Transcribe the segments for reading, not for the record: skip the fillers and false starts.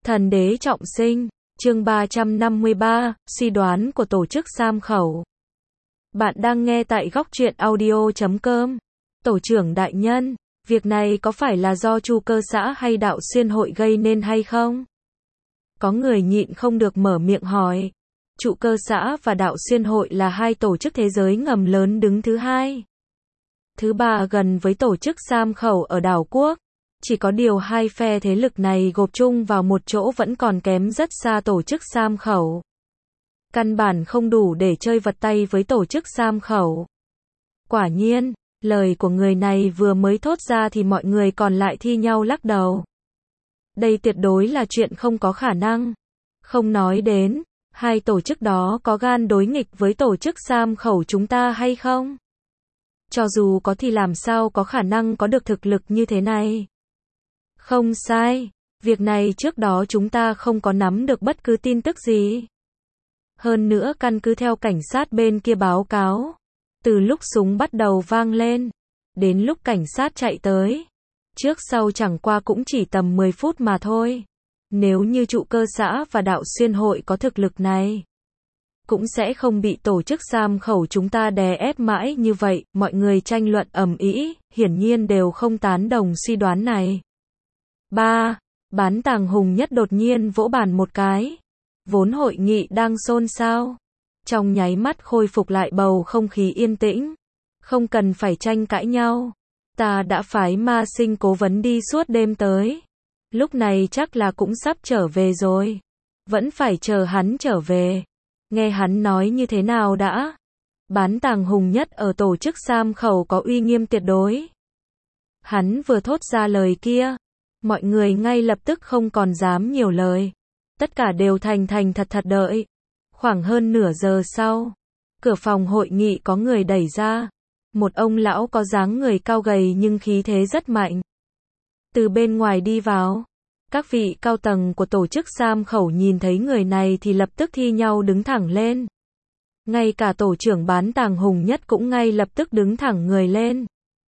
Thần đế trọng sinh, chương 353, suy đoán của tổ chức Sam Khẩu. Bạn đang nghe tại góc truyện audio.com. Tổ trưởng đại nhân, việc này có phải là do Chu Cơ xã hay Đạo Xuyên hội gây nên hay không? Có người nhịn không được mở miệng hỏi. Chu Cơ xã và Đạo Xuyên hội là hai tổ chức thế giới ngầm lớn đứng thứ hai. Thứ ba gần với tổ chức Sam Khẩu ở đảo quốc. Chỉ có điều hai phe thế lực này gộp chung vào một chỗ vẫn còn kém rất xa tổ chức Sam Khẩu. Căn bản không đủ để chơi vật tay với tổ chức Sam Khẩu. Quả nhiên, lời của người này vừa mới thốt ra thì mọi người còn lại thi nhau lắc đầu. Đây tuyệt đối là chuyện không có khả năng. Không nói đến, hai tổ chức đó có gan đối nghịch với tổ chức Sam Khẩu chúng ta hay không? Cho dù có thì làm sao có khả năng có được thực lực như thế này? Không sai, việc này trước đó chúng ta không có nắm được bất cứ tin tức gì. Hơn nữa căn cứ theo cảnh sát bên kia báo cáo, từ lúc súng bắt đầu vang lên, đến lúc cảnh sát chạy tới, trước sau chẳng qua cũng chỉ tầm 10 phút mà thôi. Nếu như Chu Cơ xã và Đạo Xuyên hội có thực lực này, cũng sẽ không bị tổ chức Sam Khẩu chúng ta đè ép mãi như vậy. Mọi người tranh luận ầm ĩ, hiển nhiên đều không tán đồng suy đoán này. 3. Bán Tàng Hùng Nhất đột nhiên vỗ bàn một cái. Vốn hội nghị đang xôn xao, trong nháy mắt khôi phục lại bầu không khí yên tĩnh. Không cần phải tranh cãi nhau. Ta đã phái Ma Sinh cố vấn đi suốt đêm tới. Lúc này chắc là cũng sắp trở về rồi. Vẫn phải chờ hắn trở về. Nghe hắn nói như thế nào đã? Bán Tàng Hùng Nhất ở tổ chức Sam Khẩu có uy nghiêm tuyệt đối. Hắn vừa thốt ra lời kia, mọi người ngay lập tức không còn dám nhiều lời. Tất cả đều thành thật đợi. Khoảng hơn nửa giờ sau, cửa phòng hội nghị có người đẩy ra. Một ông lão có dáng người cao gầy nhưng khí thế rất mạnh. Từ bên ngoài đi vào. Các vị cao tầng của tổ chức Sam Khẩu nhìn thấy người này thì lập tức thi nhau đứng thẳng lên. Ngay cả tổ trưởng Bán Tàng Hùng Nhất cũng ngay lập tức đứng thẳng người lên.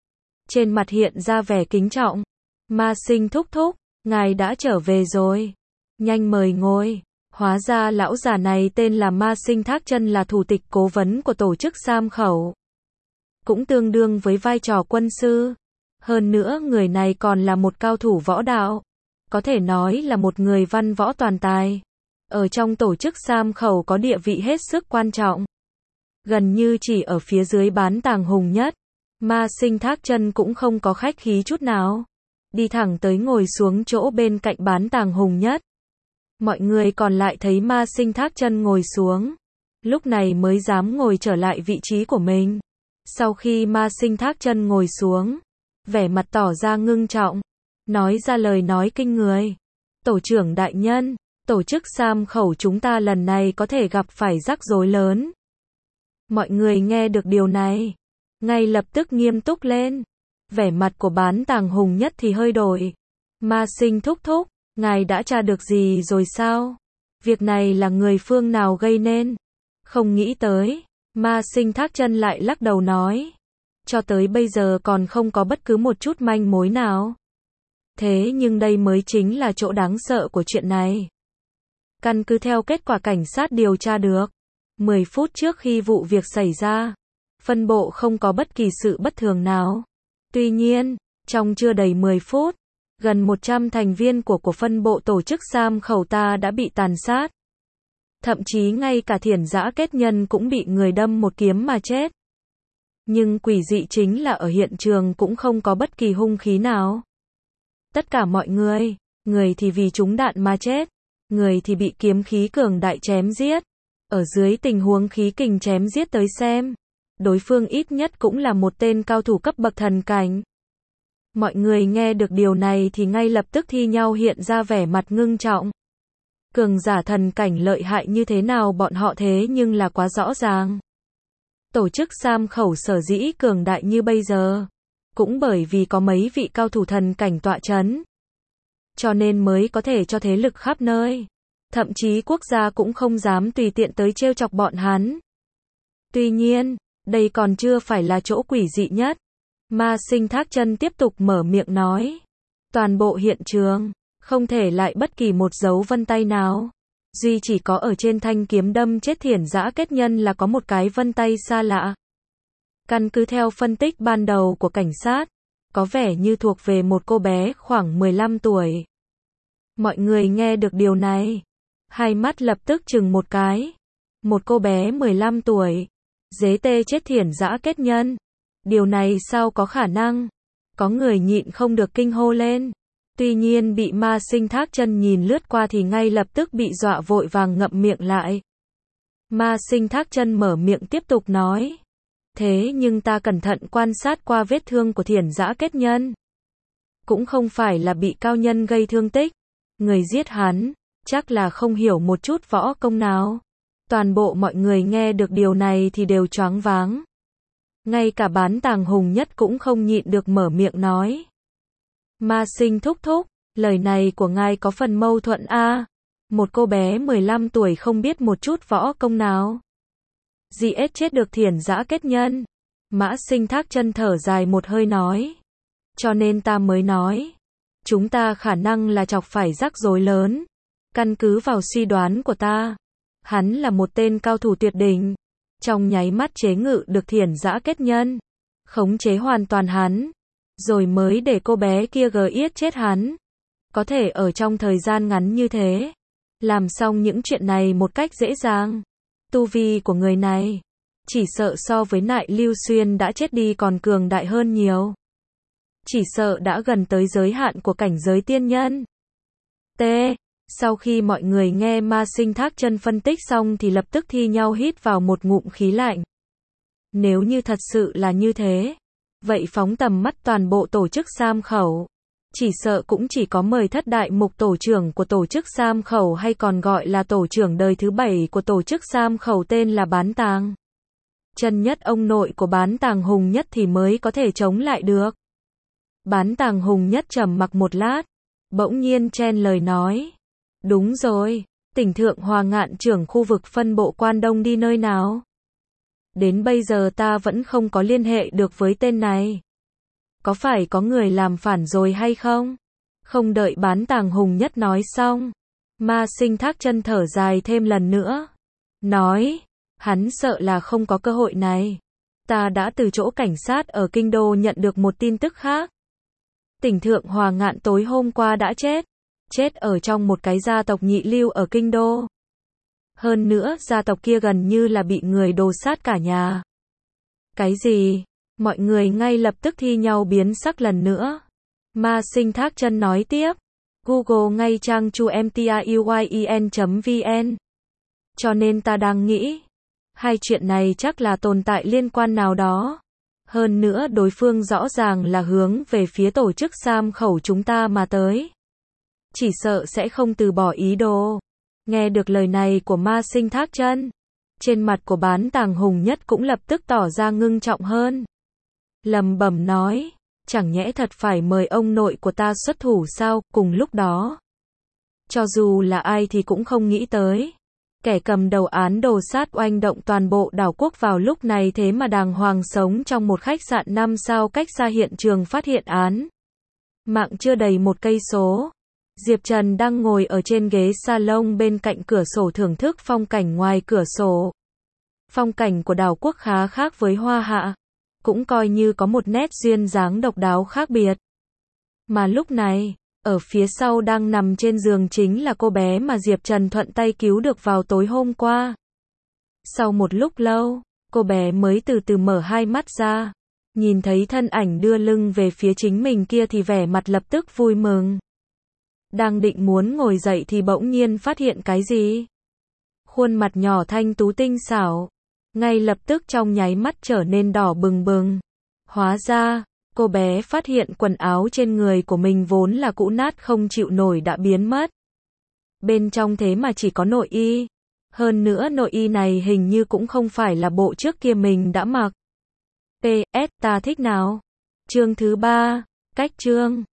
Trên mặt hiện ra vẻ kính trọng. Ma Sinh thúc thúc, ngài đã trở về rồi. Nhanh mời ngồi. Hóa ra lão già này tên là Ma Sinh Thác Chân, là thủ tịch cố vấn của tổ chức Sam Khẩu. Cũng tương đương với vai trò quân sư. Hơn nữa người này còn là một cao thủ võ đạo. Có thể nói là một người văn võ toàn tài. Ở trong tổ chức Sam Khẩu có địa vị hết sức quan trọng. Gần như chỉ ở phía dưới Bán Tàng Hùng Nhất. Ma Sinh Thác Chân cũng không có khách khí chút nào. Đi thẳng tới ngồi xuống chỗ bên cạnh Bán Tàng Hùng Nhất. Mọi người còn lại thấy Ma Sinh Thác Chân ngồi xuống, lúc này mới dám ngồi trở lại vị trí của mình. Sau khi Ma Sinh Thác Chân ngồi xuống, vẻ mặt tỏ ra ngưng trọng, nói ra lời nói kinh người. Tổ trưởng đại nhân, tổ chức Sam Khẩu chúng ta lần này có thể gặp phải rắc rối lớn. Mọi người nghe được điều này, ngay lập tức nghiêm túc lên. Vẻ mặt của Bán Tàng Hùng Nhất thì hơi đổi. Ma Sinh thúc thúc, ngài đã tra được gì rồi sao? Việc này là người phương nào gây nên? Không nghĩ tới. Ma Sinh Thác Chân lại lắc đầu nói. Cho tới bây giờ còn không có bất cứ một chút manh mối nào. Thế nhưng đây mới chính là chỗ đáng sợ của chuyện này. Căn cứ theo kết quả cảnh sát điều tra được, 10 phút trước khi vụ việc xảy ra, phân bộ không có bất kỳ sự bất thường nào. Tuy nhiên, trong chưa đầy 10 phút, gần 100 thành viên của phân bộ tổ chức Sam Khẩu ta đã bị tàn sát. Thậm chí ngay cả Thiển Giã Kết Nhân cũng bị người đâm một kiếm mà chết. Nhưng quỷ dị chính là ở hiện trường cũng không có bất kỳ hung khí nào. Tất cả mọi người thì vì trúng đạn mà chết, người thì bị kiếm khí cường đại chém giết. Ở dưới tình huống khí kình chém giết tới xem, đối phương ít nhất cũng là một tên cao thủ cấp bậc thần cảnh. Mọi người nghe được điều này thì ngay lập tức thi nhau hiện ra vẻ mặt ngưng trọng. Cường giả thần cảnh lợi hại như thế nào bọn họ thế nhưng là quá rõ ràng. Tổ chức Sam Khẩu sở dĩ cường đại như bây giờ, cũng bởi vì có mấy vị cao thủ thần cảnh tọa chấn. Cho nên mới có thể cho thế lực khắp nơi. Thậm chí quốc gia cũng không dám tùy tiện tới trêu chọc bọn hắn. Tuy nhiên, đây còn chưa phải là chỗ quỷ dị nhất. Ma Sinh Thác Chân tiếp tục mở miệng nói. Toàn bộ hiện trường, Không thể lại bất kỳ một dấu vân tay nào. Duy chỉ có ở trên thanh kiếm đâm chết Thiển Dã Kết Nhân là có một cái vân tay xa lạ. Căn cứ theo phân tích ban đầu của cảnh sát, có vẻ như thuộc về một cô bé khoảng 15 tuổi. Mọi người nghe được điều này, hai mắt lập tức chừng một cái. Một cô bé 15 tuổi, dế tê chết Thiển Dã Kết Nhân. Điều này sao có khả năng? Có người nhịn không được kinh hô lên. Tuy nhiên bị Ma Sinh Thác Chân nhìn lướt qua thì ngay lập tức bị dọa vội vàng ngậm miệng lại. Ma Sinh Thác Chân mở miệng tiếp tục nói. Thế nhưng ta cẩn thận quan sát qua vết thương của Thiển Dã Kết Nhân. Cũng không phải là bị cao nhân gây thương tích. Người giết hắn, chắc là không hiểu một chút võ công nào. Toàn bộ mọi người nghe được điều này thì đều choáng váng. Ngay cả Bán Tàng Hùng Nhất cũng không nhịn được mở miệng nói. Ma Sinh thúc thúc, lời này của ngài có phần mâu thuẫn a. Một cô bé 15 tuổi không biết một chút võ công nào. Giết chết được Thiển Dã Kết Nhân. Mã Sinh Thác Chân thở dài một hơi nói. Cho nên ta mới nói. Chúng ta khả năng là chọc phải rắc rối lớn. Căn cứ vào suy đoán của ta. Hắn là một tên cao thủ tuyệt đỉnh. Trong nháy mắt chế ngự được Thiển Dã Kết Nhân. Khống chế hoàn toàn hắn. Rồi mới để cô bé kia giết chết hắn. Có thể ở trong thời gian ngắn như thế. Làm xong những chuyện này một cách dễ dàng. Tu vi của người này. Chỉ sợ so với Nại Lưu Xuyên đã chết đi còn cường đại hơn nhiều. Chỉ sợ đã gần tới giới hạn của cảnh giới tiên nhân. T. Sau khi mọi người nghe Ma Sinh Thác Chân phân tích xong thì lập tức thi nhau hít vào một ngụm khí lạnh. Nếu như thật sự là như thế, vậy phóng tầm mắt toàn bộ tổ chức Sam Khẩu, chỉ sợ cũng chỉ có mời thất đại mục tổ trưởng của tổ chức Sam Khẩu hay còn gọi là tổ trưởng đời thứ 7 của tổ chức Sam Khẩu tên là Bán Tàng. Chân Nhất ông nội của Bán Tàng Hùng Nhất thì mới có thể chống lại được. Bán Tàng Hùng Nhất trầm mặc một lát, bỗng nhiên chen lời nói. Đúng rồi, tỉnh Thượng Hòa Ngạn trưởng khu vực phân bộ Quan Đông đi nơi nào? Đến bây giờ ta vẫn không có liên hệ được với tên này. Có phải có người làm phản rồi hay không? Không đợi Bán Tàng Hùng Nhất nói xong, Ma Sinh Thác Chân thở dài thêm lần nữa. Nói, hắn sợ là không có cơ hội này. Ta đã từ chỗ cảnh sát ở Kinh Đô nhận được một tin tức khác. Tỉnh Thượng Hòa Ngạn tối hôm qua đã chết. Chết ở trong một cái gia tộc nhị lưu ở Kinh Đô. Hơn nữa, gia tộc kia gần như là bị người đồ sát cả nhà. Cái gì? Mọi người ngay lập tức thi nhau biến sắc lần nữa. Ma Sinh Thác Chân nói tiếp. Google ngay trang chu mtruyen.vn. Cho nên ta đang nghĩ. Hai chuyện này chắc là tồn tại liên quan nào đó. Hơn nữa đối phương rõ ràng là hướng về phía tổ chức Sam Khẩu chúng ta mà tới. Chỉ sợ sẽ không từ bỏ ý đồ. Nghe được lời này của Ma Sinh Thác Chân, trên mặt của Bán Tàng Hùng Nhất cũng lập tức tỏ ra ngưng trọng hơn. Lẩm bẩm nói, chẳng nhẽ thật phải mời ông nội của ta xuất thủ sao? Cùng lúc đó, cho dù là ai thì cũng không nghĩ tới. Kẻ cầm đầu án đồ sát oanh động toàn bộ đảo quốc vào lúc này thế mà đàng hoàng sống trong một khách sạn 5 sao cách xa hiện trường phát hiện án. Mạng chưa đầy 1 cây số. Diệp Trần đang ngồi ở trên ghế salon bên cạnh cửa sổ thưởng thức phong cảnh ngoài cửa sổ. Phong cảnh của đảo quốc khá khác với Hoa Hạ, cũng coi như có một nét duyên dáng độc đáo khác biệt. Mà lúc này, ở phía sau đang nằm trên giường chính là cô bé mà Diệp Trần thuận tay cứu được vào tối hôm qua. Sau một lúc lâu, cô bé mới từ từ mở hai mắt ra, nhìn thấy thân ảnh đưa lưng về phía chính mình kia thì vẻ mặt lập tức vui mừng. Đang định muốn ngồi dậy thì bỗng nhiên phát hiện cái gì? Khuôn mặt nhỏ thanh tú tinh xảo, ngay lập tức trong nháy mắt trở nên đỏ bừng bừng. Hóa ra, cô bé phát hiện quần áo trên người của mình vốn là cũ nát không chịu nổi đã biến mất. Bên trong thế mà chỉ có nội y. Hơn nữa nội y này hình như cũng không phải là bộ trước kia mình đã mặc. PS, ta thích nào? Chương thứ 3, cách chương.